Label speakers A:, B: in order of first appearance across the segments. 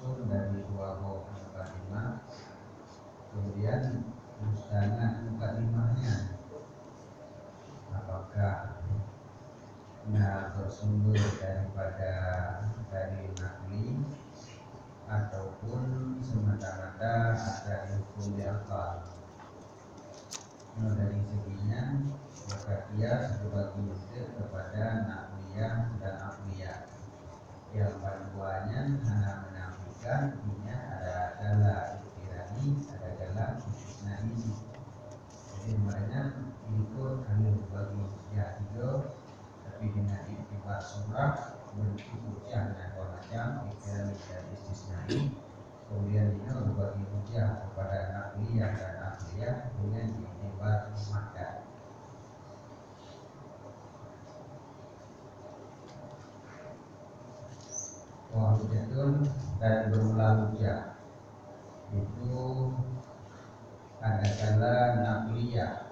A: disusun dari dua mukadimah, kemudian mustanad mukadimahnya apakah bersumber dari nakli ataupun semata-mata dari hukum akal. Dari seginya maka dia berbagi bentuk kepada nakliyah dan akliyah yang keduanya hanya menafikan dirinya ada gala istirani, ada gala istisnai. Jadi maknanya itu hanya berbagi hujjah itu, tapi dengan iktibar surah bentuk hujjah dan macam istirani dan istisnai. Kemudian dia berbagi hujjah kepada nakliyah dan akliyah dengan iktibar makna. Hujjatun dan berulang hujjah itu adalah nakliyah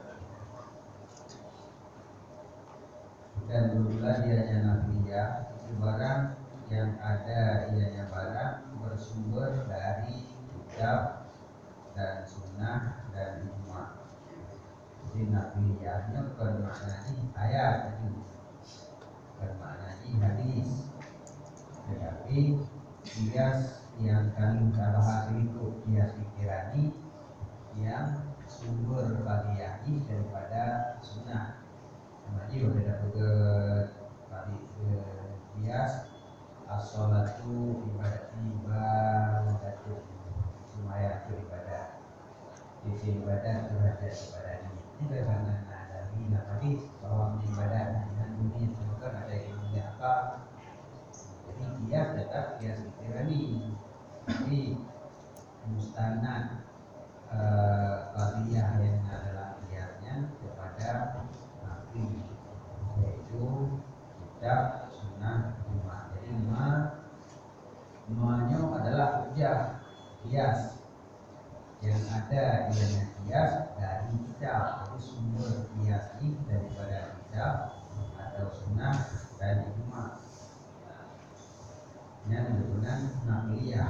A: dan berulang ianya nakliyah itu barang yang ada ianya barang bersumber dari kitab dan sunnah dan ijma'. Jadi nakliyahnya bukan maknanya ayat tadi, bukan maknanya hadis, tetapi kias yang kami bahas itu kias iktirani yang sumber bagian daripada sunnah. Jadi udah dapat tadi kias as-sholatu ibadatu semaya itu ibadah, sisi ibadah terhadap ibadah ini karena dari tadi bahwa ibadah dengan dunia bukan ada ilmu apa. Jadi kias tetap kias iktirani, tapi mustanad qadiyah yang adalah kiasnya kepada nabi, yaitu kitab sunnah ijma'. Jadi semuanya adalah hujjah kias yang ada ianya kias dari kitab, jadi sumber kias ini daripada kitab atau sunnah dan ijma'. Yang disebutkan nakliyah.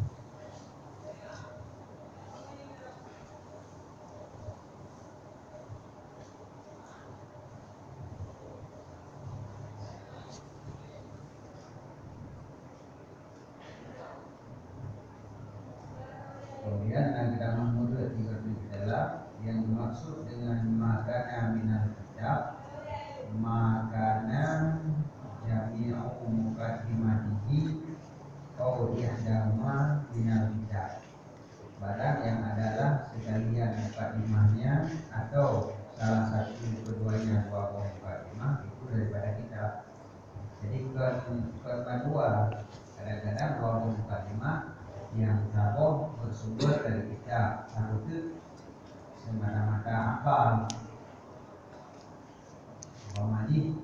A: Kemudian kita menurut adalah yang dimaksud dengan makana minal kitab, makana jami'u muqaddimatihi au ihdama minal kitab. Barang yang adalah sekalian muqaddimahnya atau salah satu keduanya dua muqaddimah itu daripada kitab. Jadi kedua kadang-kadang dua muqaddimah yang satu bersumber dari kitab, satu itu semata-mata akal. Umpamanya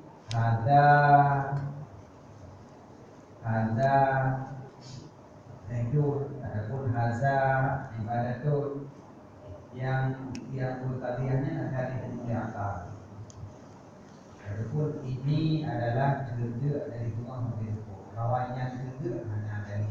A: ada zaidun, adapun haza ibadatun yang mutadiyahnya dari ilmu akal. Adapun ini adalah kerja dari rumah hidupku. Lawannya kerja hanya dari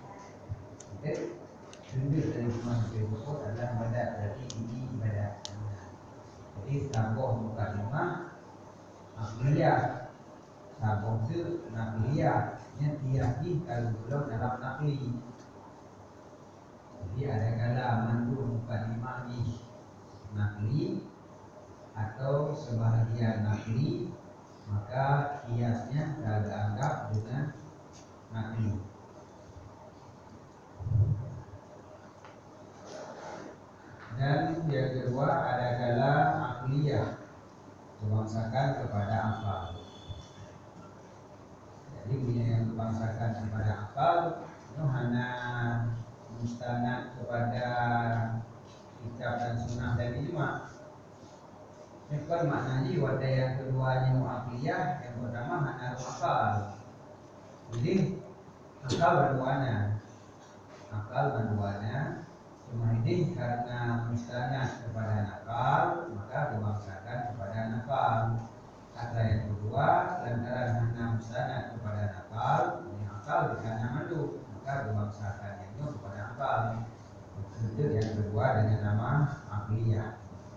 A: kerja dari rumah hidupku adalah ibadat. Jadi ini ibadat. Jadi tambah mukadimah akliyah, tambah itu nakliyah. Yang tiaki kalau belum dalam nakli. Jadi ada kala mandu mukadimah di nakli atau sebahagian nakli, maka kiasnya dianggap dengan nakli. Dan yang kedua ada kala akliyah, dibangsakan kepada akal. Jadi yang dibangsakan kepada akal itu hanya mustanad kepada kitab dan sunnah dan ijma'. Ini kan maknanya wadah yang keduanya akliyah, yang pertama hanya akal. Jadi akal berduanya cuma ini karena mustanad kepada nakal maka dibangsakan kepada nakal. Kata yang kedua lantaran hanya mustanad kepada nakal, ini akal bukan madu, maka memaksakannya itu kepada akal. Itu yang kedua dengan nama akliyah.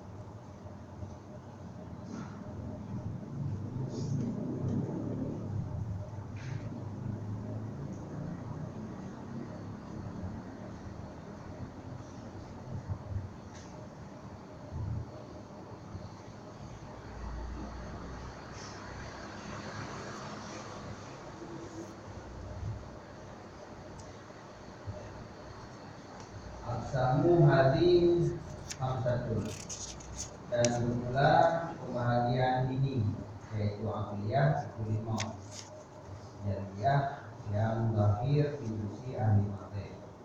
A: Aksamu hadim hamsatun, dan bermula kebahagiaan ini yaitu akliyah itu 5. Jaliyah yang lahir induksi ahli mate.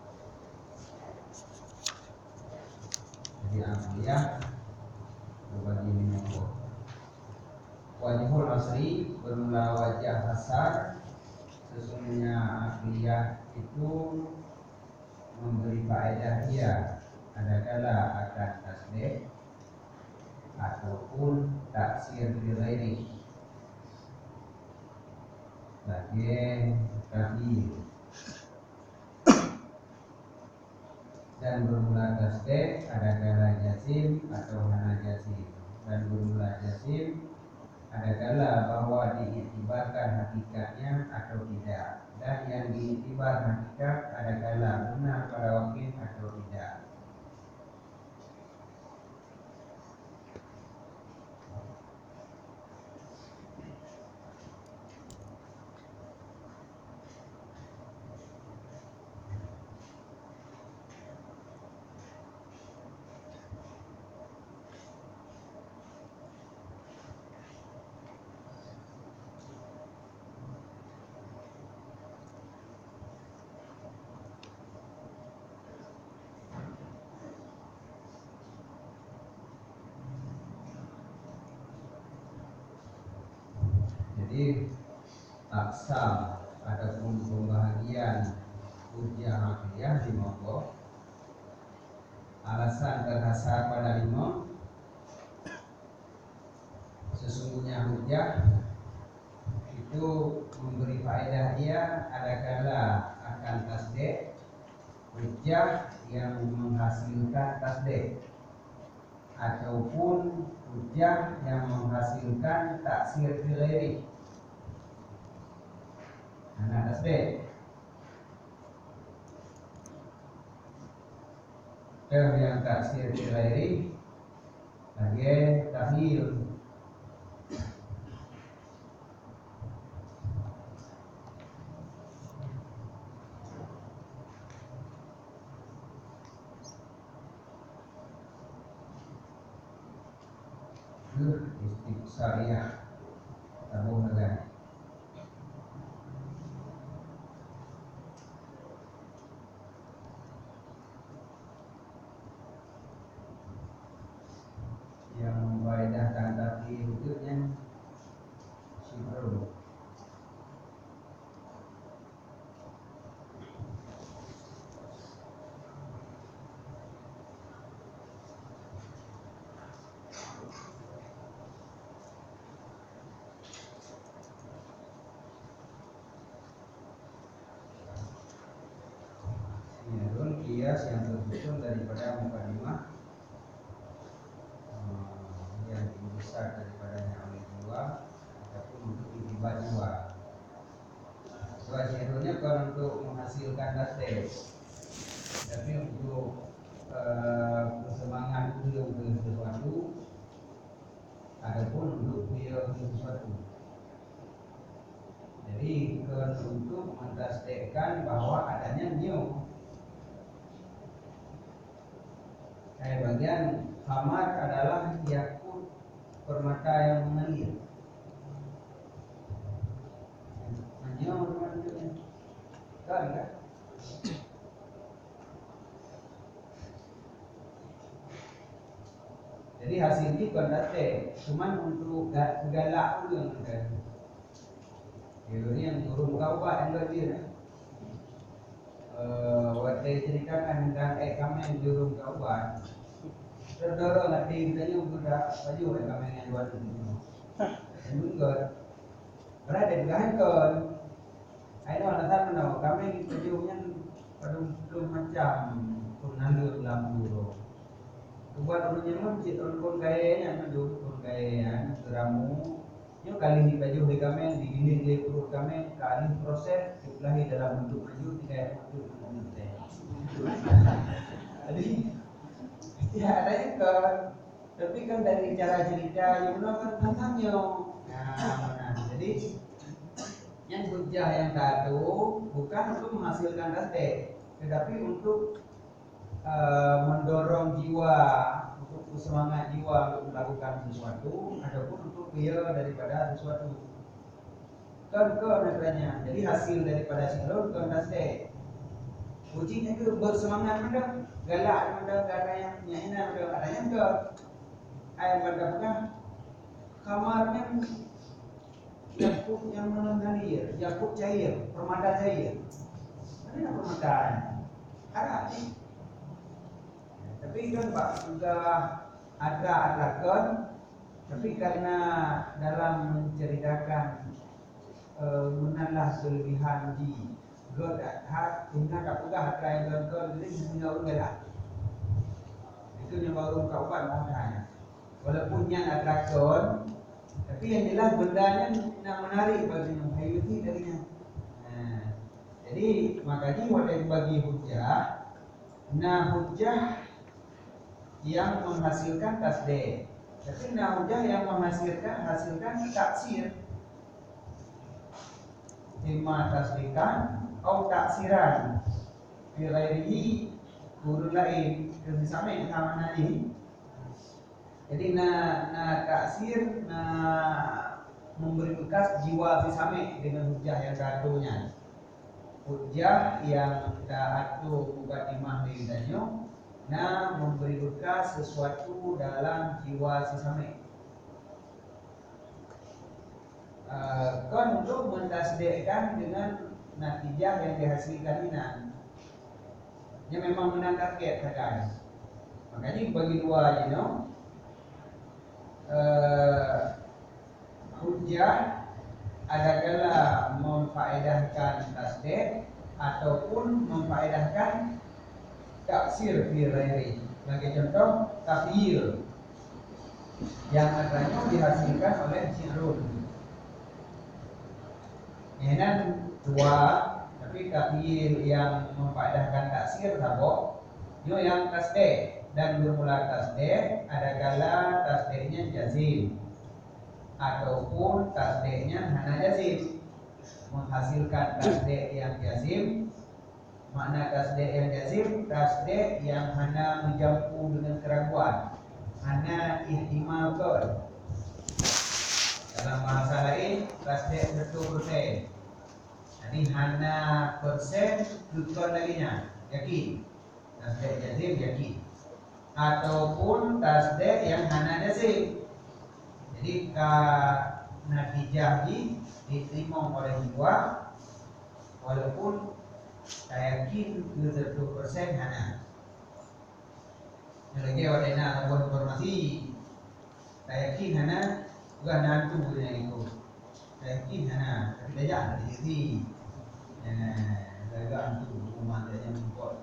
A: Jadi akliyah berbagi 5. Wajhul asri, bermula wajah asar. Sesungguhnya akliyah itu memberi faedah dia adakala akan tasbih ataupun taksir bilairi sebagai tahlil, dan bermula tasbih adakala jasim atau hana jasim, dan bermula jasim adakala bahwa diiktibarkan hakikatnya atau tidak, dan yang diiktibar hakikat adakala benar pada wakil atau tidak. Jadi aksam ataupun pembahagian hujjah akliyah 5. Alasan berdasar pada 5. Sesungguhnya hujjah itu memberi faedah dia adakala akan tasdih, hujjah yang menghasilkan tasdih, ataupun hujjah yang menghasilkan taksir bilairi. Anak tasbih yang taksir bilairi sebagai tahlil. Istiqsariyah Abu Hagan. Yang memfaedahkan tahlil itu yang sibru. Sinarun kias yang tersusun daripada mukadimah yang lebih besar daripadanya oleh 2 ataupun untuk itibar 2. Sinarunnya kalau untuk menghasilkan tasdih, tapi untuk kesemangat beliau ke sesuatu ataupun untuk beliau ke sesuatu. Jadi untuk mentasdihkan bahwa adanya new. Bagian khamar adalah yakut permata yang mengalir. Menyo kan? Jadi hasilnya bukan tasdih, cuman untuk galak dulu yang ada. Ini yang turun kawat yang berdia. Waktu ceritakan tentang kami yang turun kawat. Terdorong nanti kitanya udah baju kami yang buat itu. Enggak. Berada di gahan kon. Ayo alasan kami baju yang macam pun nanggur lampu. Buat urunya mah cik pun gayanya maju pun gaya geramu. Yo kali di baju di kamen di gini di perut kamen kali proses dipelahi dalam bentuk maju kayak bentuk teh. Jadi ya adanya ke tapi kan dari cara cerita yang kan tentangnya. Nah, jadi yang hujah yang satu bukan untuk menghasilkan tasdek, tetapi untuk mendorong jiwa, untuk semangat jiwa untuk melakukan sesuatu, ataupun untuk dia daripada sesuatu. Kan negaranya. Jadi hasil daripada siklon kan tasdek. Ujinya itu bersemangat mendak, galak mendak, ada yang nyanyian mendak, ada yang ke ayat mendak kamarnya yakut yang mengalir, yakut cair, permata cair. Ini apa permadaan? Ada nih. Tapi kan Pak sudah ada atrakan, tapi karena dalam menceritakan menalah kelebihan di God hat, hingga tak pegah hatra yang God jadi hingga udah itu yang baru kaupan maknanya. Walaupun yang atrakan, tapi yang jelas bendanya nak menarik baginya, hayuti darinya. Nah, jadi makanya wadah bagi hujah, nah hujah yang menghasilkan tasdek. Tapi nah hujah yang menghasilkan taksir. Ima tasdikan atau taksiran. Fi ghairihi guru lain sama ini. Jadi na taksir na memberi bekas jiwa sisame dengan hujah yang satunya. Hujah yang taatu mukadimah lidanyo na memberi bekas sesuatu dalam jiwa sisame. Kan untuk mentasdekkan dengan natijah yang dihasilkan ini. Dia memang menang target kan. Makanya bagi dua hujah adalah memfaedahkan tasdek ataupun memfaedahkan taksir fi ghairi. Sebagai contoh tafyir yang asalnya dihasilkan oleh syi'run. Ini dua, tapi tafyir yang memfaedahkan taksir sabok, yo yang tasdek. Dan bermula tasdek adakala tasdeknya jazim ataupun tasdeknya hana jazim. Menghasilkan tasdek yang jazim, makna tasdek yang jazim, tasdek yang hana menjampu dengan keraguan, hana ihtimal qol. Dalam bahasa lain tasdek 100%. Jadi hana persen tujuan laginya yakin. Tasdek jazim yakin. Ataupun tasdek yang hana jazim. Jadi natijah diterima oleh jiwa walaupun saya yakin 100% hana. Lagi wadena buat informasi saya yakin hana bukan nantu punya itu. Saya yakin hana tapi tidak ada di sini. Saya antu rumah dia membuat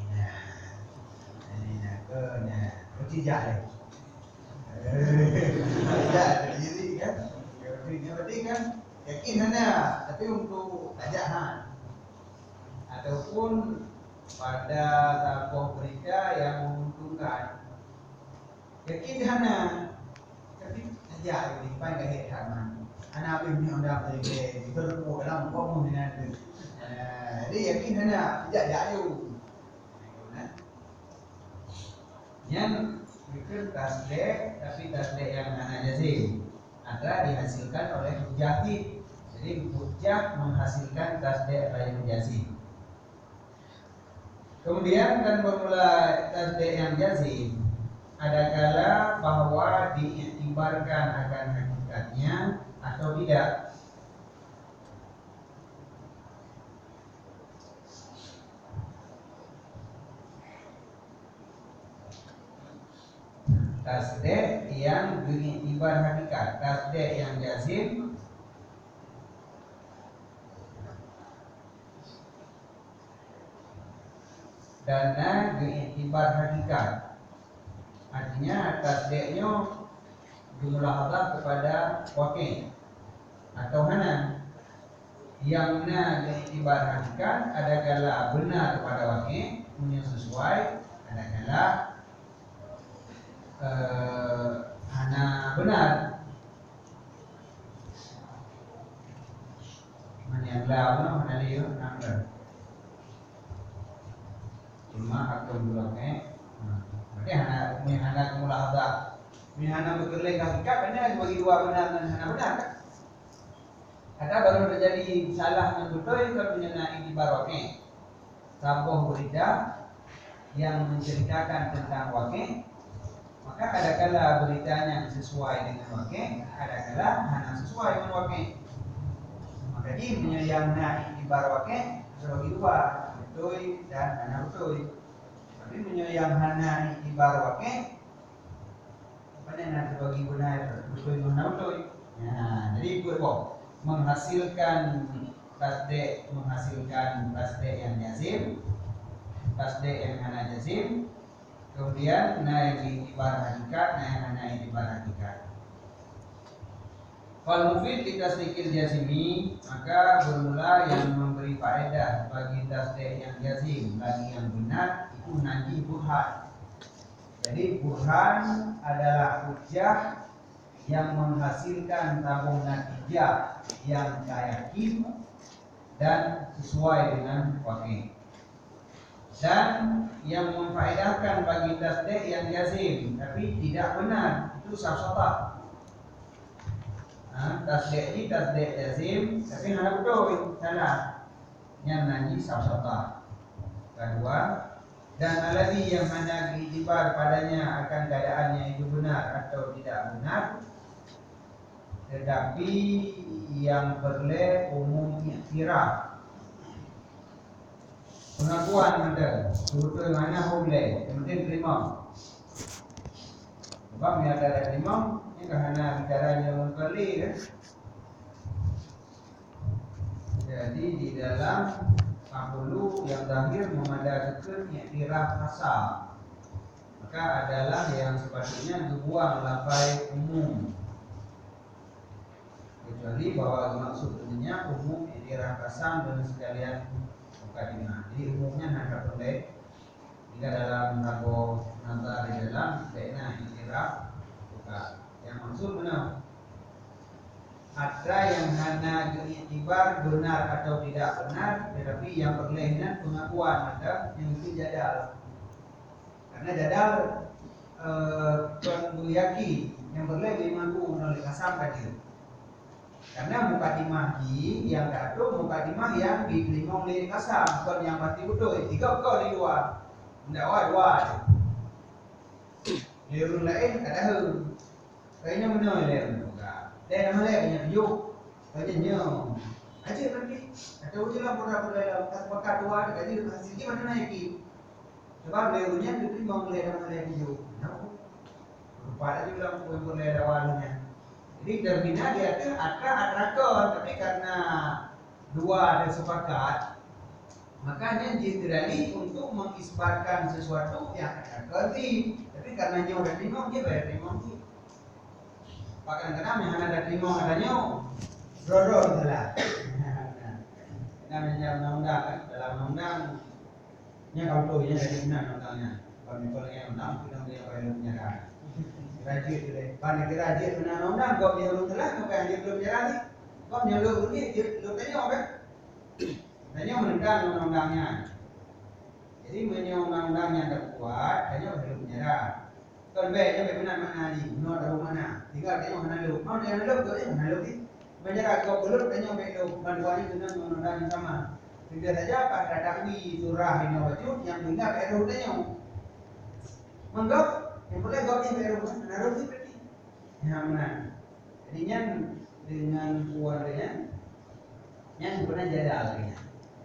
A: ini tidak deh. Tidak ada diri kan? Berarti kan yakin hana, tapi untuk ajahan ataupun pada sebuah berita yang menguntungkan yakin hana, tapi ajak ini paling gak hebat man. Anak abis ni orang dari teruk dalam kamu dengan itu. Jadi yakin hana, ajak you. Yang itu tasdek, tapi tasdek yang hana jazim adalah dihasilkan oleh hujah. Jadi hujah menghasilkan tasdek yang jazim. Kemudian kan bermula tasdek yang jazim adakala bahwa diiktibarkan akan hakikatnya atau tidak. Tasdek yang beriktibar hakikat, tasdek yang jazim dana geiktibar hakikat. Artinya tasdeknya dimulahadah kepada wakil atau hana yang na geiktibar hakikat ada kala benar pada wakil punya sesuai, ada kala hana benar manianglah hana liu nanggar cuma akan bulangnya. Berarti hana mulahadzah. Hana bekerja hakikat benar bagi dua benar dan hana benar kan? Ada baru terjadi salah dan betul kalau mengenai iktibar wakil. Sabuh berita yang menceritakan tentang wakil, maka ada kala beritanya sesuai dengan wakil, ada kala hana sesuai dengan wakil. Maka dia menyayangna iktibar wakil sebagai dua, betul dan hana betul. Tapi menyayang hana iktibar wakil, pada nak sebagai benar betul dan hana betul. Nah, jadi ikut menghasilkan tasdek yang jazim, tasdek yang hana jazim, kemudian na yang iktibar hakikat, na yang hana iktibar hakikat. Fal mufid di tasdikil jazimi, maka bermula yang memberi faedah bagi tasdek yang jazim bagi yang benar itu nanti burhan. Jadi burhan adalah hujjah yang menghasilkan tabung natijah yang yakin dan sesuai dengan wakil. Dan yang memfaedahkan bagi tasdek yang jazim tapi tidak benar itu safsatah. Tasdek ini tasdek jazim tapi hana betul salah. Yang nanti safsatah. Kedua, dan alladhi yang hana diiktibar padanya akan keadaannya itu benar atau tidak benar, tetapi yang berle umum iktiraf. Pengakuan anda betul mana boleh, yang penting terima. Sebab yang ada terima, ini kerana bicaranya berli kan. Jadi di dalam Ahulu yang terakhir memandangkan iktiraf asal, maka adalah yang sepatutnya dibuang lafai umum, kecuali bahwa maksud tentunya umum iktiraf asal dan sekalian mukadimah. Jadi umumnya nak boleh jika dalam rabo nazar di dalam bena iktiraf buka. Yang maksud benar ada yang hanya iktibar benar atau tidak benar, tetapi yang berlainan pengakuan ada yang itu jadal. Karena jadal penduyaki yang berlain mengaku oleh kasam tadi. Karena mukadimah yang satu mukadimah yang diterima oleh kasam, bukan yang pasti betul. Tiga kau di luar, dua. Lirun lain ada hal, kayaknya benar lirun. Dan nama lain yang yuk, aja nanti atau je lah pura-pura pakai dua, jadi hasilnya mana naiki. Sebab lehernya diterima oleh nama lain yuk. Pada juga boleh awalnya. Jadi terbina dia tu atrakon, tapi karena dua ada sepakat, makanya diterali untuk mengisbatkan sesuatu yang atrakon. Tapi karena dia sudah terima, dia bayar terima. Kadang-kadang yang ada terima adanya drodor itulah. Namanya undang-undang kan, dalam undang-undangnya kalau tu ya dari mana undangnya. Kalau misalnya undang kita dia bayar penjara. Rajin tu deh. Pandai kerajin undang-undang kau dia belum telah, kau yang dia belum jalan ni. Kau yang lu ni dia lu tanya apa? Tanya menentang undang-undangnya. Jadi punya undang-undangnya terbuat, tanya belum penjara. Kon baiknya benar mana ni, benar tahu mana. Tinggal tengok mana lu. Mau dia lu, kau tengok mana lu ni. Penjara kau belum tengok baik lu. Bantuan dengan undang-undang yang sama. Tidak saja pada takwi surah ini wajib yang dengar baru tengok. Menggap, yang boleh kau ni baru mana lu seperti. Yang mana? Jadinya dengan kuadanya, yang sebenarnya jadal artinya.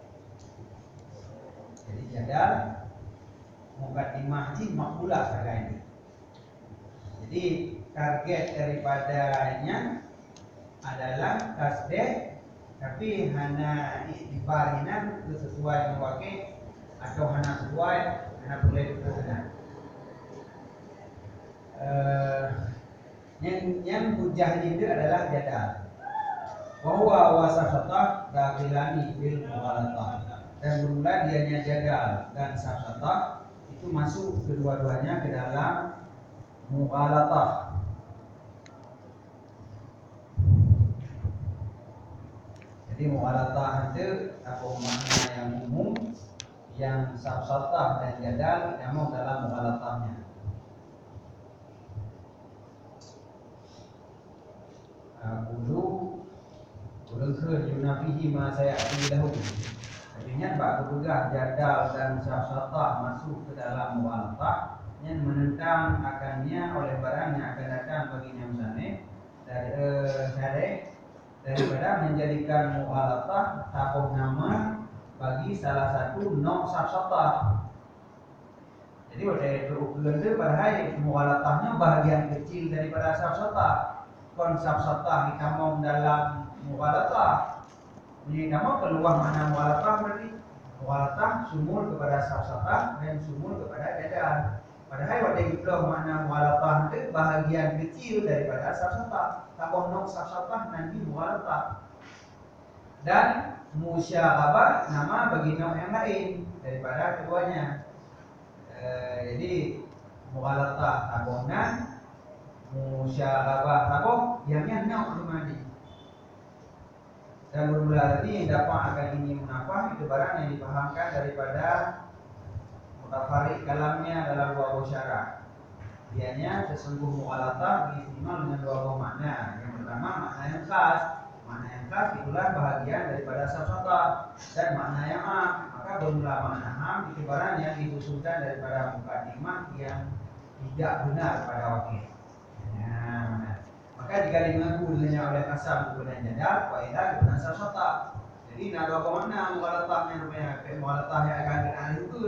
A: Jadi jadal mukadimah ini makbulah sekarang ini. Jadi target daripadanya adalah tasdek, tapi hanya iktibar ini sesuai dengan wakil atau hana sesuai hana boleh berkenan. Yang hujah itu adalah jadal. Bahwa wasafata dakilani bil mughalatah. Dan bermula dianya jadal dan safsatah itu masuk kedua-duanya ke dalam mughalatah. Jadi mughalatah itu apa makna yang umum, yang safsatah dan jadal namun dalam mughalatahnya. Ulun yunafihi ma sayati lahu. Artinya bab berugah jadal dan safsatah masuk ke dalam mughalatah yang menentang akannya oleh barang yang akan datang baginya misalnya dari daripada menjadikan mughalatah tabuh nama bagi salah satu nok safsatah. Jadi pada itu padahal mughalatahnya bahagian kecil daripada safsatah. Safsatah kita mau dalam mughalatah. Ini nama keluar mana mughalatah berarti mughalatah sumul kepada safsatah dan sumul kepada jadal. Padahal pada itu makna mughalatah itu bahagian kecil daripada safsatah. Tabuh nok safsatah nanti mughalatah. Dan musyaghabah nama bagi nok yang lain daripada keduanya. Jadi mughalatah tabuhnan, musyaghabah tabuh yang nok dimana. Dan bermula tadi yang dapat akan ini munafah itu barang yang dipahamkan daripada mutafarik kalamnya dalam dua syarah. Dianya sesungguh mughalatah diistimal dengan dua makna. Yang pertama makna yang khas. Makna yang khas itulah bahagian daripada safsatah, dan makna yang am. Maka bermula makna am itu barang yang disusunkan daripada mukadimah yang tidak benar pada wakil. Maka jika dimengaku dengannya oleh kasam kemudian jadal, faedah kemudian safsatah. Jadi nak apa makna mughalatahnya namanya? Mughalatah yang akan kita itu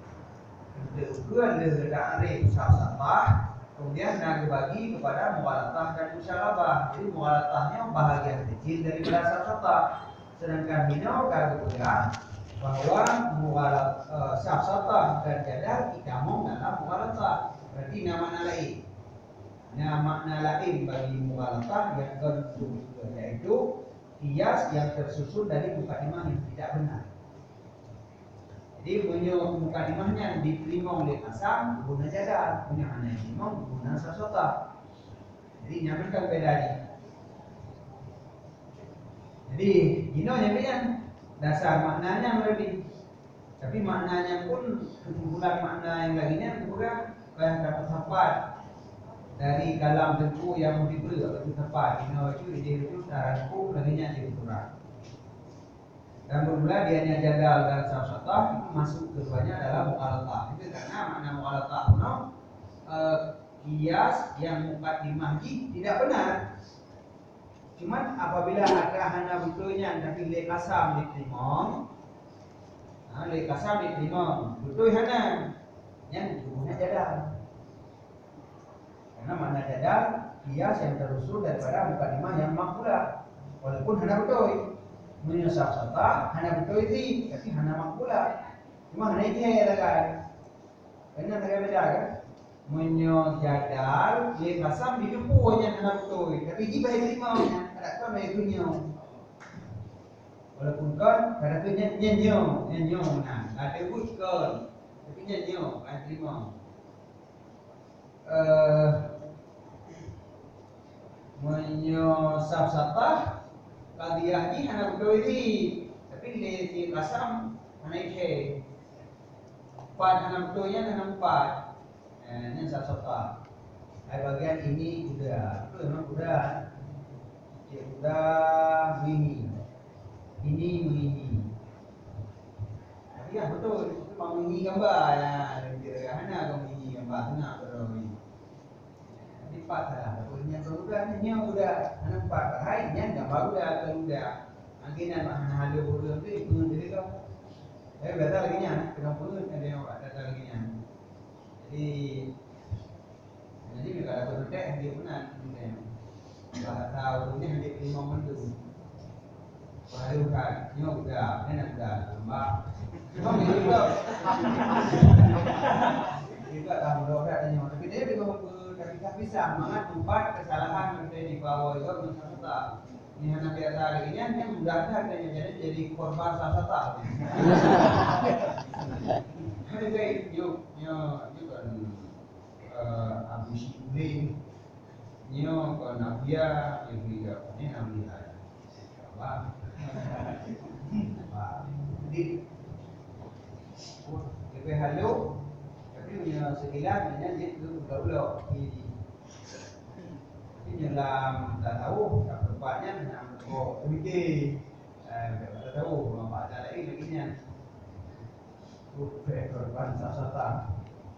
A: ada arif safsatah, kemudian nak dibagi kepada mughalatah dan musyaghabah. Jadi mughalatahnya bahagian kecil daripada safsatah. Sedangkan bina kalau pegang bahwa safsatah dan jadal ikamong dalam mughalatah. Berarti nama lain. Nah, makna lain bagi mughalatah yang kedua yaitu qiyas yang tersusun dari mukadimah yang tidak benar. Jadi punya mukadimahnya diterima oleh kasam guna jadal, punya hanya diterima guna safsatah. Jadi nyamakan bedanya. Jadi gino nyampian dasar maknanya berarti. Tapi maknanya pun kesimpulan makna yang lainnya bukan kayak dapat sahabat dari kalam tentu yang diberi atau tepat. Ini itu saranku laginya jadi kurang. Dan bermula dianya jadal dan safsatah itu masuk keduanya dalam mughalatah. Itu karena makna mughalatah kuno qiyas yang mukadimah tidak benar. Cuman apabila ada hana betulnya tapi le kasam diterima, le kasam diterima, betul hana yang hukumnya jadal. Karena makna jadal qiyas yang terusul daripada mukadimah yang makbulah. Walaupun hana betul, menyesal safsatah hana betul itu, tapi hana makbulah. Cuma hana itu kan. Karena mereka beda kan. Menyojadal le kasam di punya hana betul, tapi di baik limaunya ada kan baik punya. Walaupun kan ada punya nyenyo nah, ada bukan, tapi nyenyo ada limau. Menyosafsatah kadiyah ni hana betul ini, tapi di kasam hana ike. Empat hana betulnya hana empat. Ini safsatah. Bagian ini udah, itu memang udah. Dia udah ini tapi ya betul itu mau ini gambar ya, hana kamu ini gambar tengah terus. Empat lah, punya kemudahannya udah nampak hanya gambar udah kemudah. Akhirnya mana halu bodoh tu ikut diri kau. Beda lagi nya, kenapa pun ada yang ada lagi nya. Jadi mereka ada berdek dia benar. Bahasa urutnya dia 5 menit. Baru kan, udah, enak dah, gambar. Cuma begitu juga tahu doa tanya, tapi dia juga ketika bisa mangat tempat kesalahan kita di bawah itu misalnya ini anak biasa lagi nya mudah katanya jadi korban sasata. Ada kayak yuk kan Abu Syibli, kan Abia yang juga ini namanya apa? Jadi lebih halus, tapi punya sekilas dia itu gaul ini dalam tak tahu tak tempatnya dengan kok uji, tak tahu apa ada lagi nya, korban sasata.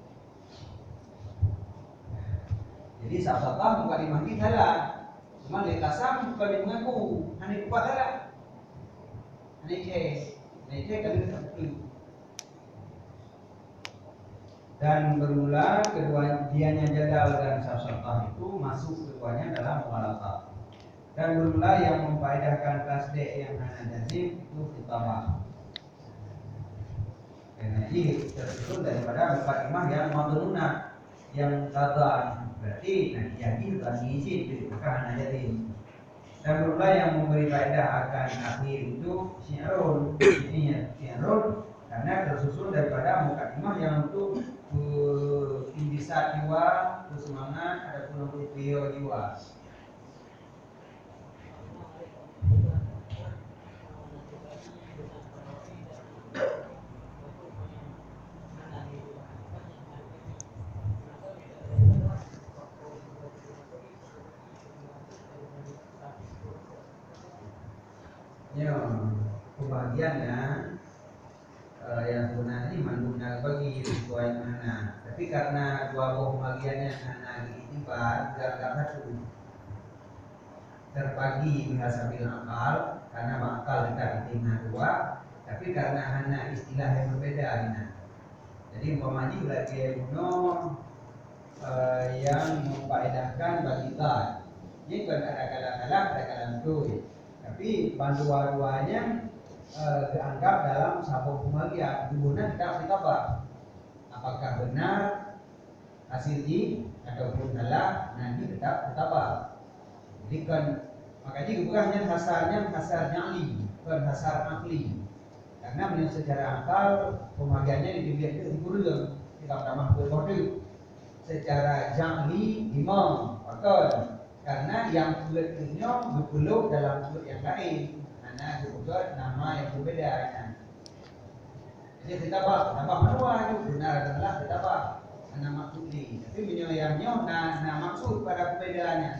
A: Jadi sasata bukan dimaki salah, cuma lekasam bukan mengaku, hanya kuat salah, hanya cek kali tertentu. Dan bermula kedua dianya jadal dan sasata itu masuk keduanya dalam mughalathah. Dan bermula yang memfaedahkan tasdek yang hana jazim itu khitabah. Jadi tersusun daripada mukadimah yang madrunah yang qadha, berarti jadi bukan diisi itu bukan hana jazim. Dan bermula yang memberi faedah akan akhir itu syi'run. Ini syi'run karena tersusun daripada mukadimah yang untuk indisat jiwa, semangat, adapun untuk beliau jiwa. Ya, pembagiannya yang sebenarnya mandungnya bagi sesuai mana. Tapi karena dua pembagiannya hanya diitibar gara-gara satu terbagi bihasabil akal, karena akal kita hitung dua, tapi karena hanya istilah yang berbeda ini. Jadi umpamanya lagi yang memfaedahkan bagi kita. Ini kan ada kalah-kalah, ada kalah itu. Tapi dua-duanya dianggap dalam satu pembagian. Hubungan tidak ditambah. Apakah benar hasil I ataupun salah, nanti tetap ditambah. Jadi kan makanya bukannya hasar nyali, bukan hasar akli. Karena menurut secara akal pembagiannya dilihat itu dikurung, kita tambah berkode. Secara jangli imam, betul. Karena yang kuliahnya berpeluk dalam kulit yang lain, karena disebut nama yang berbeda. Jadi kita tambah manual itu benar adalah kita nama kulit. Tapi menyayangnya nah maksud pada perbedaannya.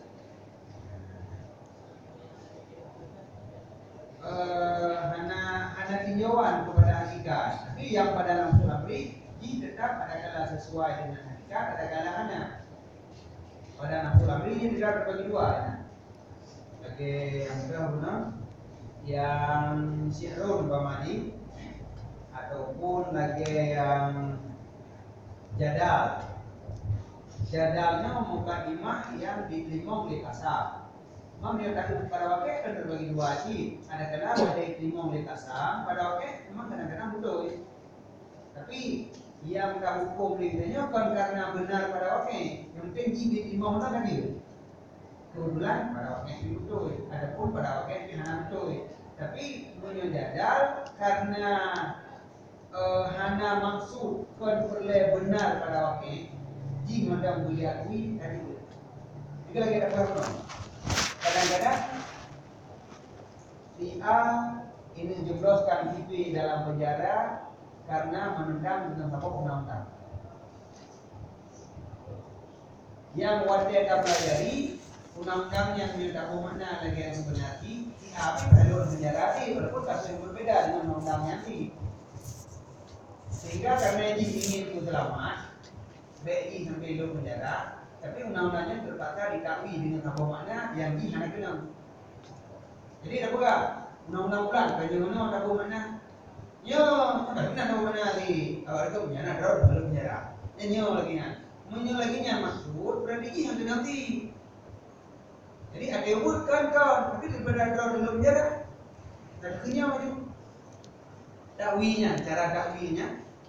A: Hana tinjauan kepada hakikat. Tapi yang pada nafsu amri tetap ada kala sesuai dengan hakikat, ada kala hana. Pada nafsu amri ini tidak terbagi dua. Oke, yang kedua yang syi'run umpamanya ataupun lagi yang jadal. Jadalnya mukadimah yang diterima oleh kasar. Memang dia tak pada waktu kan terbagi dua sih. Ada kenapa ada diterima oleh kasar, pada waktu memang kadang-kadang betul. Tapi yang tak hukum lihatnya bukan karena benar pada waktu. Yang penting diterima mana lagi. Kebetulan pada waktu itu betul. Adapun pada waktu itu hanya betul. Tapi punya jadal karena hana maksud kan perlu benar pada waktu. Jika anda melihatui tadi itu. Jika lagi ada problem. Kadang-kadang si A ini jebloskan si B dalam penjara karena menentang dengan apa undang-undang. Yang wajib pelajari undang-undang yang tidak bermakna lagi yang sebenarnya si A kalau penjara walaupun kasus yang berbeda dengan undang-undang yang si. Sehingga karena ingin itu selamat, BI sampai lo penjara. Tapi undang-undangnya terpaksa dikawin dengan apa makna yang hanya kenal. Jadi tak apa undang-undang ulang bagaimana tak apa makna. Yo, tak kenal apa makna lagi. Awak itu penjara terus belum penjara. Nyo lagi nya. Menyo lagi nya maksud berarti yang nanti. Jadi ada wud kan tapi daripada terus belum penjara. Tak kenyang macam dakwinya, cara dakwinya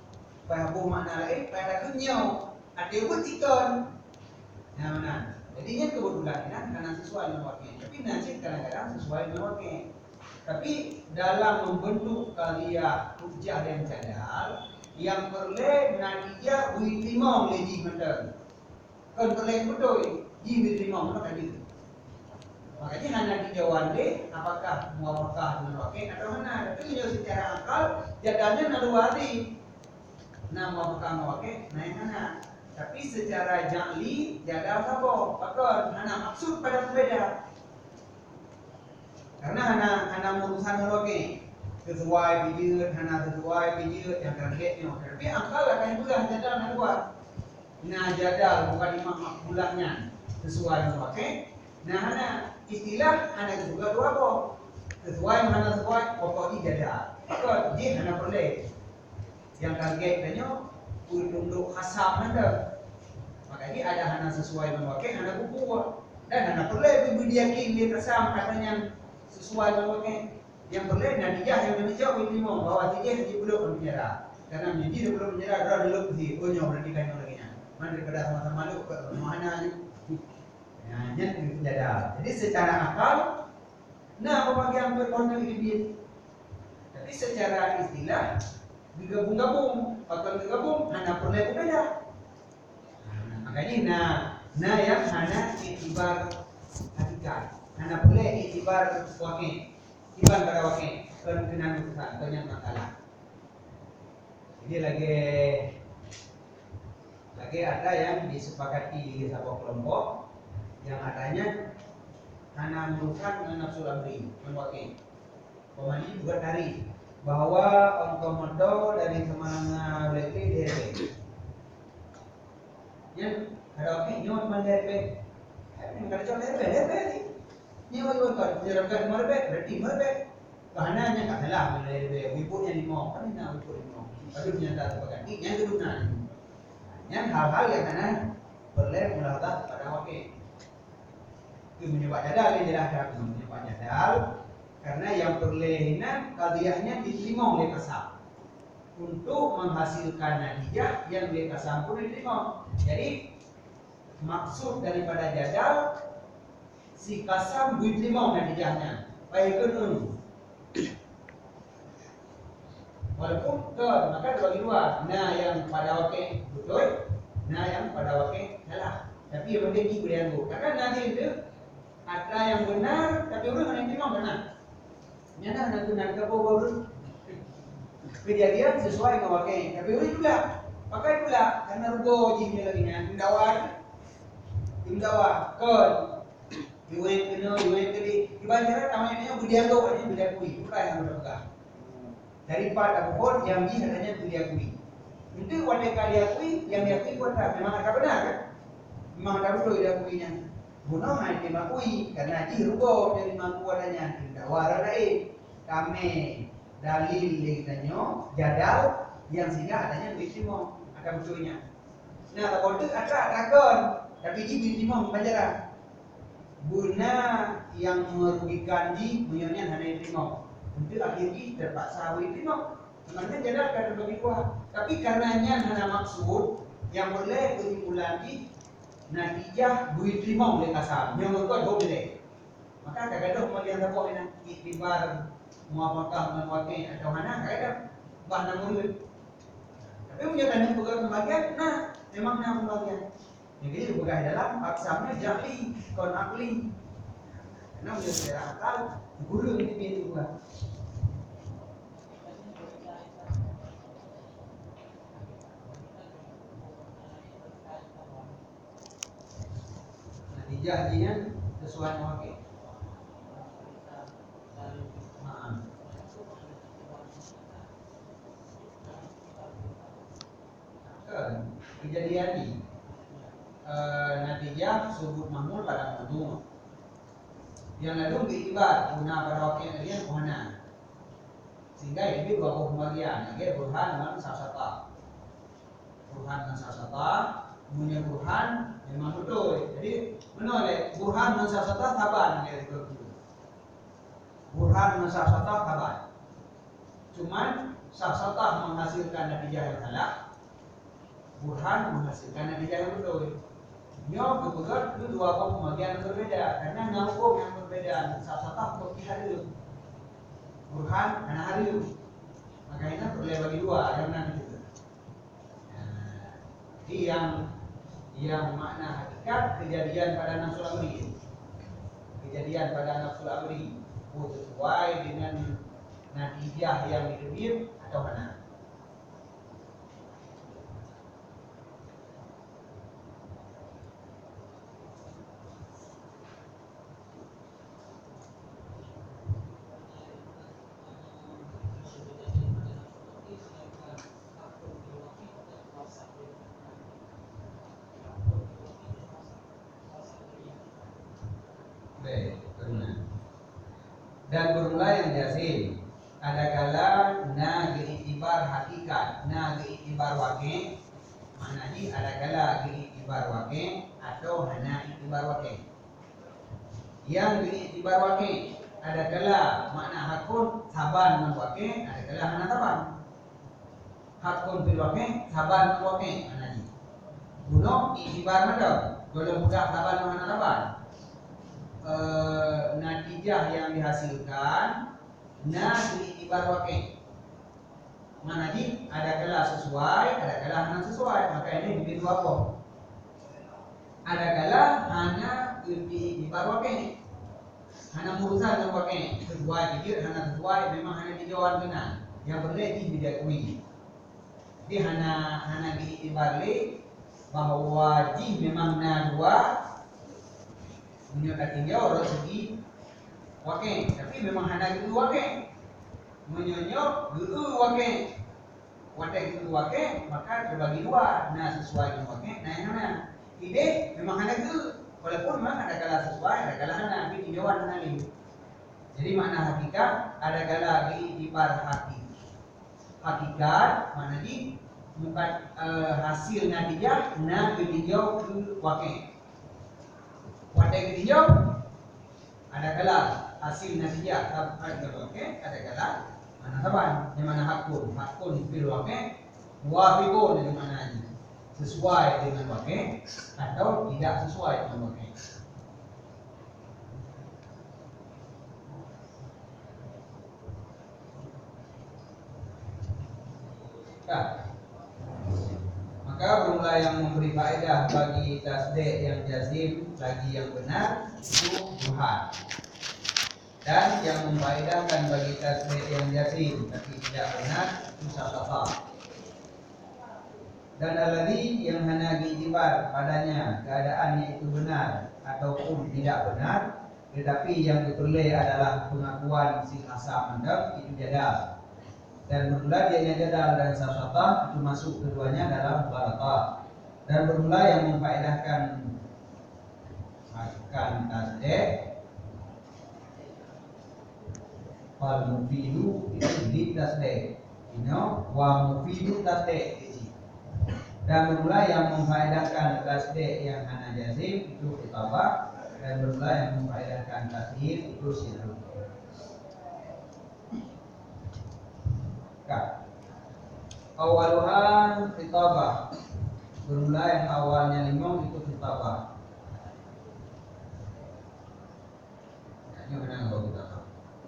A: Pahabu makna lain, pada kenyau. Ada pun tikon. Nah, mana? Jadinya kebetulan karena sesuai dengan wakil. Tapi nasib kadang-kadang sesuai dengan wakil. Tapi dalam membentuk karya hujah yang cadal, yang perlu natijah bui timong leji mental. Kan perlu betul, ji bui timong mana tadi. Makanya hanya dijawab deh, apakah muawakah dengan wakil atau mana? Tapi secara akal jadalnya naluari. Nah muawakah wakil, nah yang mana? Tapi secara ja'li jadal sabo, bakal hana maksud pada berbeda. Karena hana urusan loke sesuai bijut, hana sesuai bijut yang targetnya. Tapi angkal akan juga jadal nak buat. Nah jadal bukan imam makbulahnya sesuai loke. Nah hana istilah hana juga dua apa? Sesuai hana sesuai pokoknya jadal. Bakal dia hana perlu yang targetnya untuk hasab nanda. Makanya ada hana sesuai memakai hana buku dan hana perlu ibu diyakin dia tersam katanya sesuai memakai yang perlu natijah yang natijah ulimo bahwa dia belum menyerah karena menjadi dia belum menyerah dia dulu di onyo berarti kan lagi nya mana daripada sama-sama lu ke mana nah itu jadal. Jadi secara akal nah pembagian perkonten ini tapi secara istilah digabung-gabung bakal digabung hana perlu berbeda. Makanya nah yang hana itibar hakikat, hana boleh itibar wakil, itibar pada wakil kemungkinan besar banyak masalah. Jadi lagi ada yang disepakati di sebuah kelompok yang adanya hana merusak nafsu amri wakil. Pemani juga dari bahwa ongkomodo dari semana berarti DRP. Yang ada okey nyawa mandai yang kada cakap lepe nyawa kan dirangkan marbe berarti marbe bahananya tak salah mandai wibutnya di mau kan nak wibut di mau tapi nyata sebagai yang kedua yang hal-hal yang mana perlu muladah pada okey itu menyebab jadal dijelaskan menyebab jadal karena yang perlehinan qadiyahnya diterima oleh kasab untuk menghasilkan natijah yang oleh kasab pun diterima. Jadi maksud daripada jadal si kasam diterima natijahnya baik kenun walaupun maka dibagi dua nah yang pada wakil betul nah yang pada wakil salah tapi yang penting diberanggu karena nanti itu ada yang benar tapi orang yang diterima benar nyata nak benar ke bawah kejadian sesuai dengan wakil tapi orang juga pakai pula karena rugo jingnya lagi nya imdawa kon diwen kedi dibacara namanya budiago ini budiakui itu yang berpegang daripada pohon yang di katanya budiakui itu wadah kaliakui yang diakui kuat memang ada benar kan memang ada betul diakuinya bunuh hanya dimakui karena di rugo dari mampu adanya imdawa lain kami dalil legitanyo jadal yang sehingga adanya bisimo akan betulnya. Nah kalau itu ada takon tapi di bisimo membacara guna yang merugikan di punyanya hanya diterima untuk akhirnya terpaksa diterima sebenarnya jadal kan terbagi dua tapi karenanya hanya maksud yang boleh kesimpulan di natijah diterima oleh kasar yang membuat boleh maka kadang-kadang kemudian terbawa ini iktibar muafakah dengan wakil atau mana kadang bahan murid tapi menyatakan bukan pembagian nah memangnya pembagian jadi bukan dalam aksamnya jahli kon akli karena menjadi secara akal guru ini itu bukan natijahnya sesuai wakil kejadian ini natijah subut mahmul pada mahmul yang lalu diiktibar guna pada wakil kalian kohana sehingga ini dua pembagian lagi burhan dengan sasata punya burhan memang betul jadi menolak burhan dengan sasata taban burhan dengan sasata taban cuman sasata menghasilkan natijah yang salah burhan menghasilkan natijah yang betul. Nyo kebetulan itu dua pembagian yang berbeda karena hukum yang berbeda. Satu hukum pihak itu burhan karena hari itu. Makanya boleh bagi dua yang nanti itu. Nah, jadi yang makna hakikat kejadian pada nafsul amri. Kejadian pada nafsul amri sesuai dengan natijah yang ditemir atau mana? Dan bermula yang jazim ada kala na geitibar hakikat na geitibar waqi maknanya ada kala geitibar waqi atau hana itibar waqi. Yang geitibar waqi ada kala makna hakun saban man waqi ada kala hana taban. Hakun bil waqi saban man waqi maknanya bunuh itibar madam kalau budak saban man hana taban. Natijah yang dihasilkan diiktibar waqi. Mana di ada kala sesuai, ada kala hana sesuai. Maka ini begitu apa? Ada kala hana diiktibar waqi. Hana mursal dengan waqi. Sesuai jujur hana sesuai memang hana dijawab benar. Yang berlebih diakui. Jadi hana diiktibar li bahwa wajib memang na dua menyatakan dia orang segi waqi, tapi memang hana gitu waqi. Menyonyok dulu waqi. Wadah gitu waqi, maka terbagi dua. Nah sesuai dengan waqi, nah yang mana? Ide memang hana gitu. Walaupun memang ada kala sesuai, ada kala hana, tapi tinjauan hana ini. Jadi makna hakikat ada kala diiktibar hakikat, mana di bukan hasil natijah, nah ditinjau ke waqi. Wadah ditinjau ada kala hasil natijah ada kala mana taban yang mana hakun bil waqi muwafiqun dengan mananya sesuai dengan waqi atau tidak sesuai dengan waqi. Maka bermula yang memberi faedah bagi tasdid yang jazim lagi yang benar itu burhan. Dan yang memfaedahkan bagi tasdid yang jazim tapi tidak benar itu syafaat. Dan alladhi yang hana diiktibar padanya keadaannya itu benar ataupun tidak benar, tetapi yang diperoleh adalah pengakuan si asa mendam itu jadal. Dan bermula dianya jadal dan syafaat itu masuk keduanya dalam balatah. Dan bermula yang memfaedahkan akan tasdid fal mufidu itu di tasdid wa mufidu tasdid. Dan bermula yang memfaedahkan tasdid yang hana jazim itu khitabah. Dan bermula yang memfaedahkan tasdid itu sirru. Awaluha khitabah. Bermula yang awalnya limong itu khitabah. Ini benar kalau kita tahu.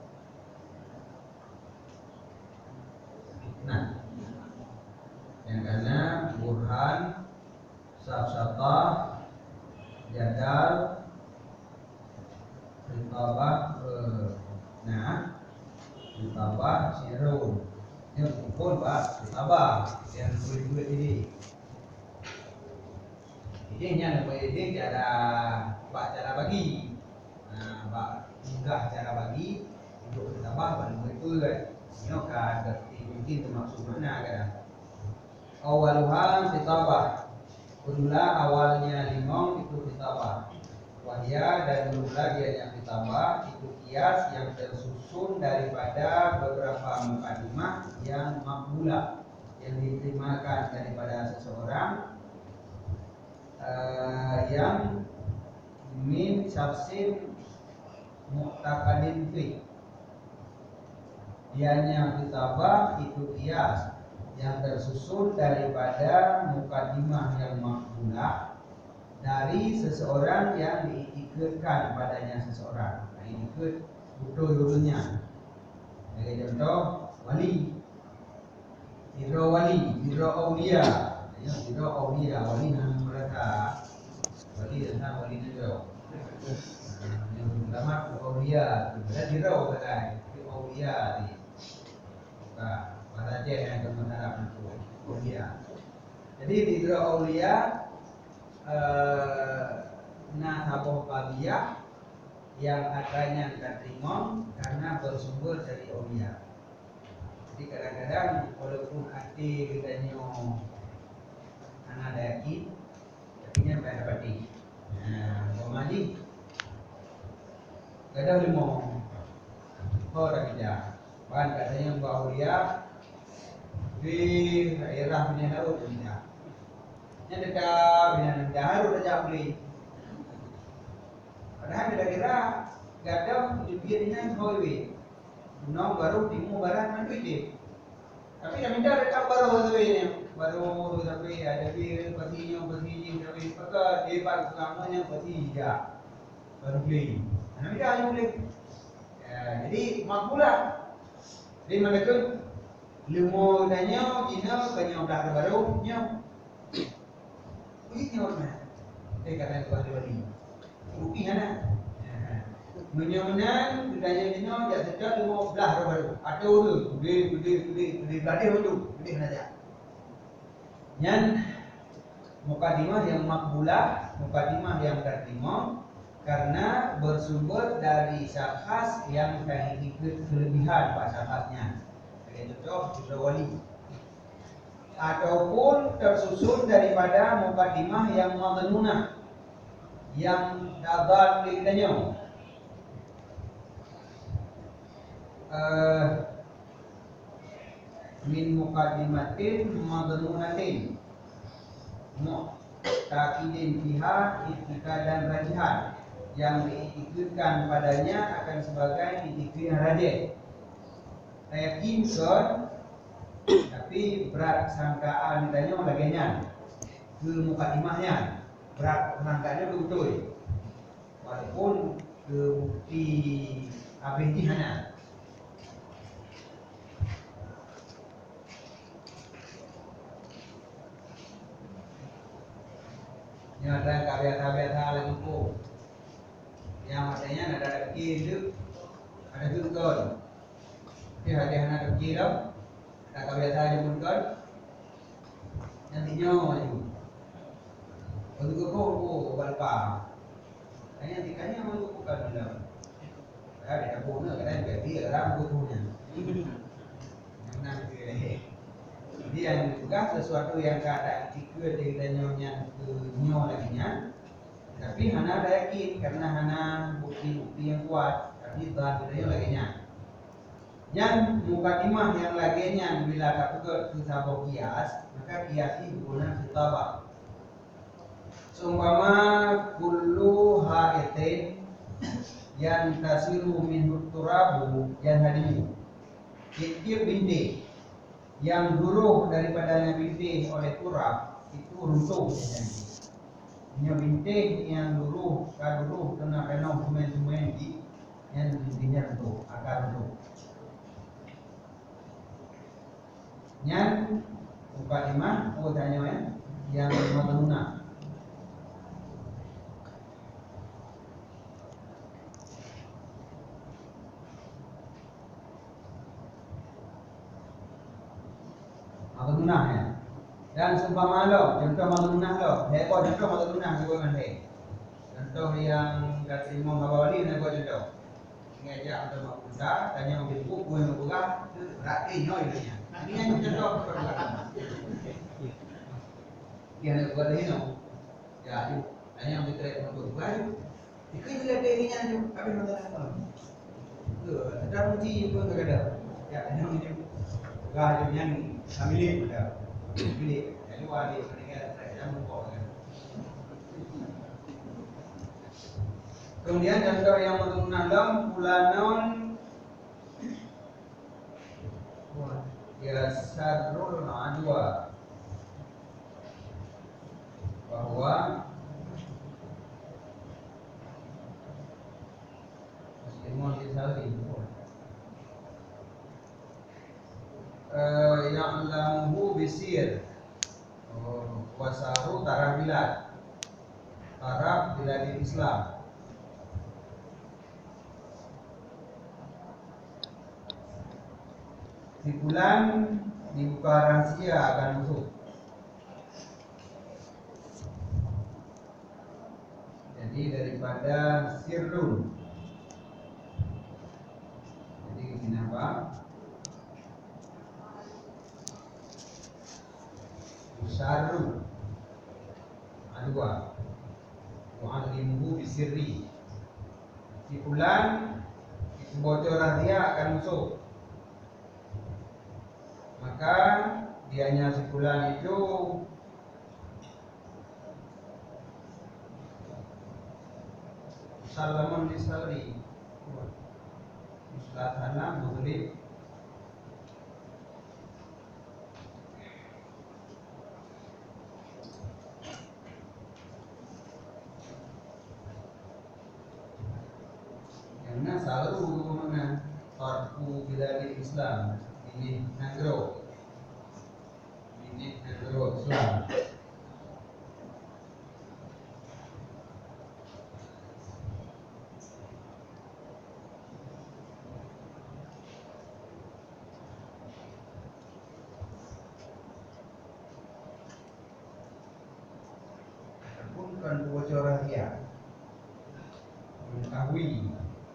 A: Nah, yang karena burhan, safsatah, jadal, khitabah, khitabah, sirun. Ini pun pak, khitabah yang kulit ini. Ini yang lebih cara bagi. Nah, pak mudah cara bagi untuk khitabah paling betul kan. Ini kan mungkin termasuk mana kan. Awaluhan khitabah. Bermula awalnya limong itu khitabah. Wahya dan bermula dianya khitabah itu kias yang tersusun daripada beberapa mukadimah yang makbulah yang diterimakan daripada seseorang yang min syafsin mu'taqadin fi. Dianya khitabah itu kias yang tersusun daripada mukadimah yang makbulah dari seseorang yang diikutkan padanya seseorang. Nah, ikut betul-betulnya. Sebagai contoh, wali, biro aulia, biro aulia, wali nama mereka, wali tentang wali biro. Yang pertama aulia, kemudian biro kan, aulia di. Pada aja yang kebenaran itu aulia. Jadi biro aulia nasabah qabiyah yang adanya katrimon karena bersumber dari aulia. Jadi kadang-kadang walaupun hati katanya anak yakin, tapi nya tak dapat. Pemali kadang limo orang dia, bahkan katanya bahwa aulia di daerah punya laut dia. Nya dekat dengan dahar udah beli. Padahal kira-kira gadam di biarnya highway. Nong baru timu barat nanti je. Tapi kami minta dekat baru tu ini. Baru tapi ada bir pasinya tapi pakai depan utamanya pasi ya. Baru beli. Kami dah yang beli. Jadi makbulah. Di mana tu limo tanya Cina kanya dah baru nya. Ini orang. Kata tuan wali. Rupi mana? Menyaman budaya Cina dia sedar 15 baru. Ada tu, gede belade tu, gede saja. Yang mukadimah yang makbulah, mukadimah yang terima karena bersumber dari syakhs yang memiliki kelebihan pada syakhsnya. Sebagai contoh wali. Ataupun tersusun daripada mukadimah yang madnunah, yang dapat ditanya. Min mukadimatin madnunatin mu'taqidin fiha i'tiqadan rajihan, yang diikutkan padanya akan sebagai i'tiqad rajih, yakinkan tapi berat sangkaan ditanya bagiannya ke mukadimahnya, berat sangkaannya betul walaupun ke bukti abidihana. Yang ada kabiat-kabiat lagi pun, yang adanya ada rezeki itu, ada turun. Tapi ada anak rezeki itu, ada kabiat yang turun. Nantinya itu, untuk kau berapa? Hanya tikanya mau bukan dalam. Ada dapurnya, kadang berarti orang butuhnya. Yang nanti jadi yang juga sesuatu yang keadaan ikut dari nyonya ke nyo laginya, tapi hana ada yakin karena hana bukti-bukti yang kuat, tapi bahan budaya laginya. Yang mukadimah yang laginya bila takut ke sabok kias, maka kiasi guna kitabah. Seumpama kullu ha'itin yang tasiru min turabu yang hadimu. Tiap bintik yang duruh daripadanya bintik oleh turab itu runtuh biasanya. Bintik yang duruh kena semen di yang bintiknya runtuh, akar runtuh. Yang mukadimah tanya yang madnunah. Madnunah ya. Dan seumpama lo, contoh madnunah lo, contoh madnunah sebuah mandi. Contoh yang katrimo mabawali nak buat contoh. Ngajak untuk makusa, tanya ambil buku yang buka, berarti nyoy nya. Ini yang contoh perbuatan. Yang nak buat ini no. Ya, tanya ambil trek untuk buka. Ikut juga dirinya tu, tapi masalah apa? Ada uji pun terkadang. Ya, tanya ambil buka yang ambil pada. Pilih, jadi wali meninggal saya mengkau. Kemudian contoh yang menanam bulanon yasarrul adwa, bahwa muslimun disalih ya'lamuhu bisir wasaru taraf bilad Islam. Si bulan dibuka rahasia akan musuh. Jadi daripada sirrun. Jadi ini apa? Usarru adwa wa'alimuhu bisirri. Si bulan bocor rahasia akan musuh, maka dianya si bulan itu salamun lisari muslatana mudlib karena selalu mana tarku bilad Islam ini negro Islam. Bukan bocor rahasia, mengetahui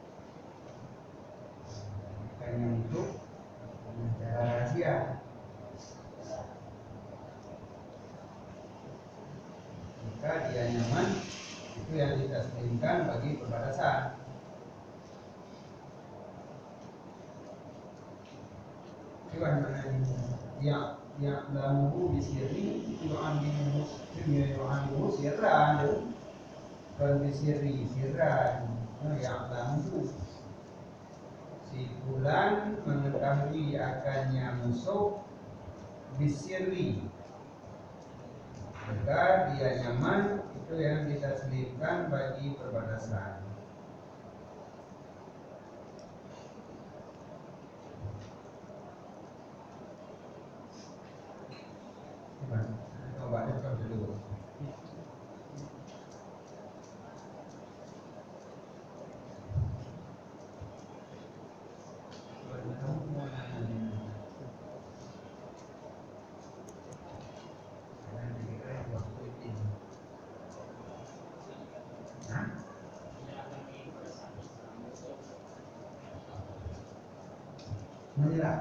A: hanya untuk cara rahasia. Jika dia nyaman, itu yang ditaslimkan bagi perbatasan. Coba mana yang lamuhu bisiri yu'amihu sirran dan bisiri sirran yang lamuhu. Si bulan mengetahui akannya musuh bisiri, maka dia nyaman, itu yang ditaslimkan bagi perbatasan. Coba dulu. Menyerah.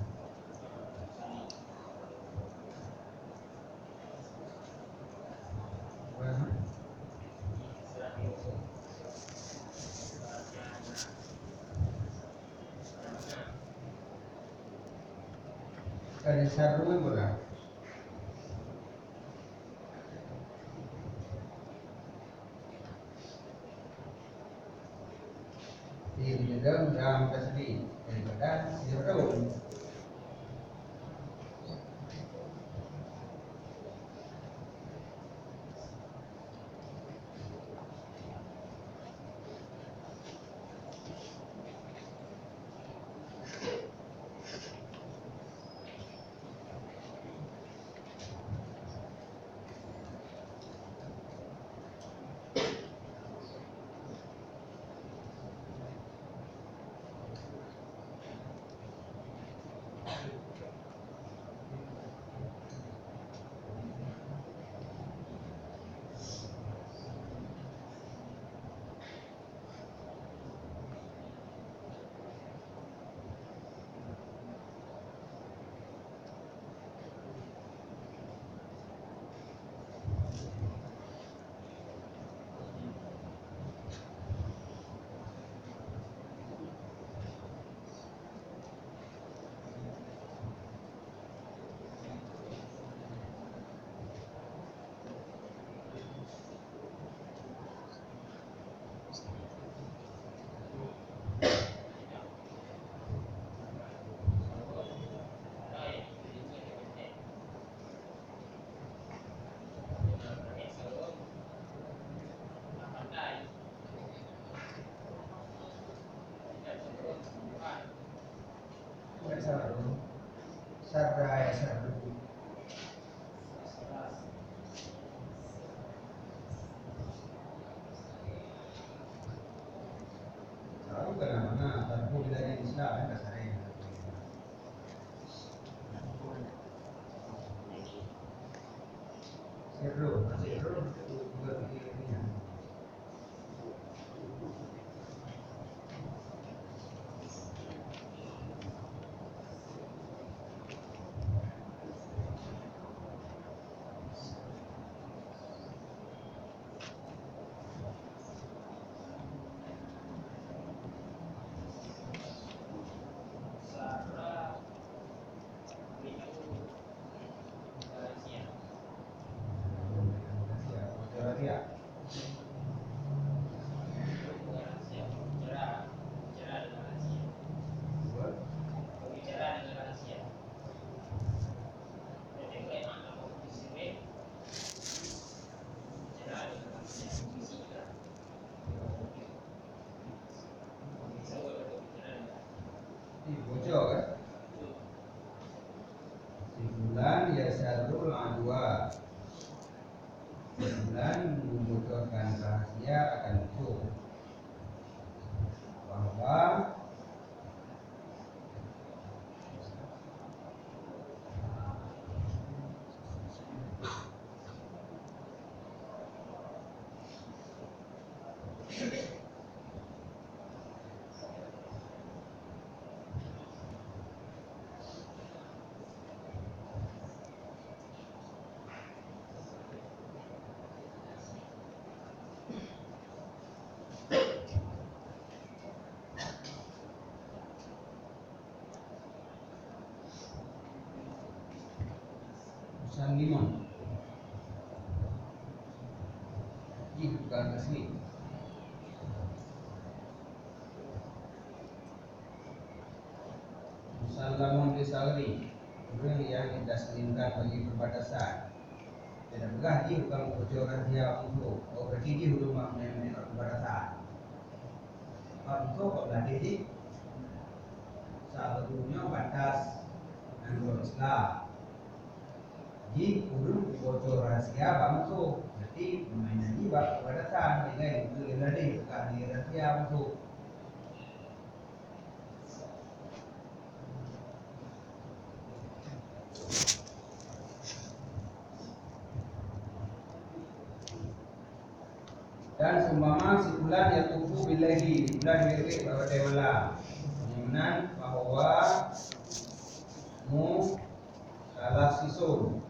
A: Ada sarung bola. Di dalam tasbih daripada sirrun. kan kasarnya. Seru juga pikirnya. Bocor kan? Simpulan ya syarul adwa. Simpulan membocorkan rahasia akan itu bahwa urusan limon ini bukan resmi. Musallamun bisagri orang yang ditaslimkan bagi perbatasan tidak begah dia bukan bocoran dia untuk berarti dia belum mengenai perbatasan untuk berarti di saat dunia batas Anggota Islam di urut bocor rahasia bangsu jadi permainan ini perbatasan ini itu tadi bukan di rahasia bangsu. Dan seumpama si bulan yang tubuh bilahi bulan wirid pada malam mengenai bahwa mu salah sisul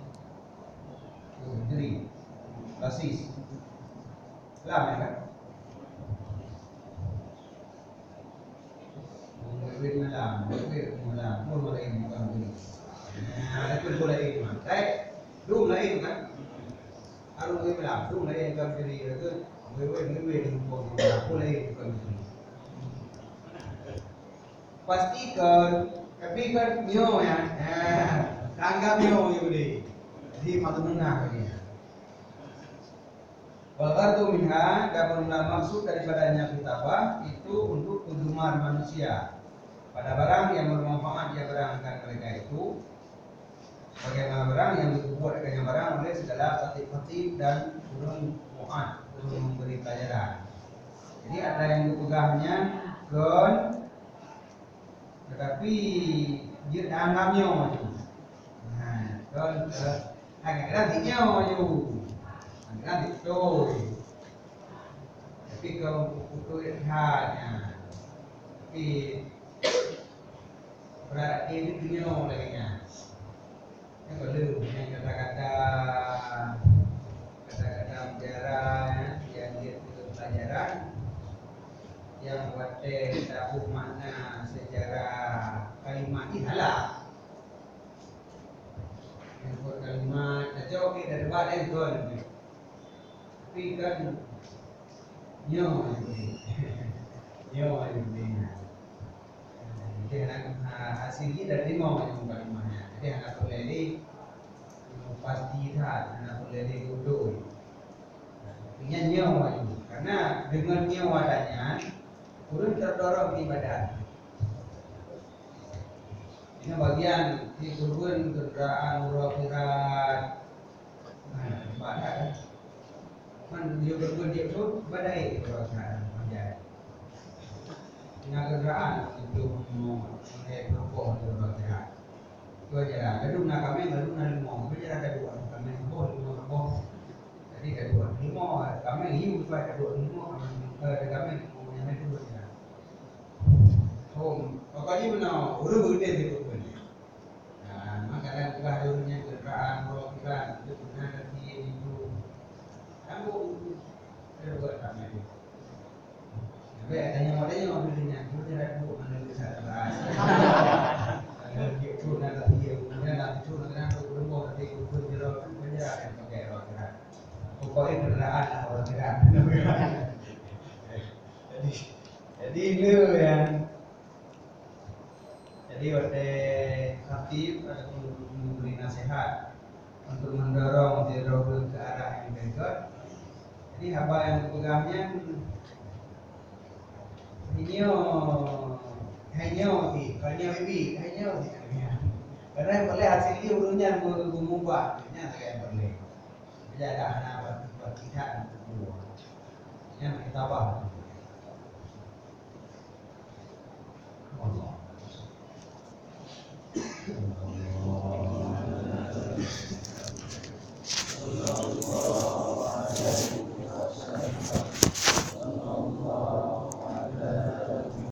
A: jadi basis lama kan wirid malam pun mulai bukan ini nah itu mulai itu belum mulai itu kan harus người làm lúc nãy cầm cái gì là cứ người đừng buồn là cô lấy cầm cái gì pastikan tapi kan nyo ya tanggap nyo ini di matungna ini Walgardu minha dan maksud daripadanya kitabah itu untuk kegemar manusia pada barang yang bermanfaat yang berangkat mereka itu bagaimana barang yang dibuat dengan barang oleh segala khatib dan turun mu'ad turun memberi pelajaran. Jadi ada yang dipegahnya gon tetapi dia anggapnya maju. Nah, gon agak nantinya maju. Agak itu. Tapi kalau untuk lihatnya tapi berarti ini dunia lagi-nya. Yang belum yang kata-kata sejarah yang dia tulis pelajaran yang buat tahu makna sejarah kalimat ini halal yang buat kalimat jauh dari badan itu tapi kan nyawa ini dengan hasilnya dari mau yang kalimatnya jadi anak boleh pasti tak anak boleh duduk punya nyawa itu karena dengan nyawa adanya kurun terdorong di badan ini bagian di kurun kendaraan murafirat badan kan dia berkurun dia tu badai murafirat badan kendaraan untuk bergerak. Itu aja. Kedua nak kami lima, bergerak kedua kami lima. Jadi kedua lima kami hiu supaya kedua lima kami punya itu aja. Oh, pokoknya mana urut begitu itu pun. Nah, makanya kita harusnya kendaraan kalau kita itu benar nanti itu kamu kedua kami itu. Tapi adanya mobilnya, itu tidak bu mana bisa terbahas. Itu nanti kemudian nanti itu nanti belum mau nanti ukur jelas penjelasan pakai orang. Pokoknya kendaraan orang. Jadi ini yang jadi waktu aktif untuk memberi nasihat untuk mendorong dirobrol ke arah yang baik. Jadi apa yang dipegangnya hanya karena boleh hasilnya urunya mengubah, nya kayak boleh. Jadi ada anak buat kita untuk yang kita bahas. Allah.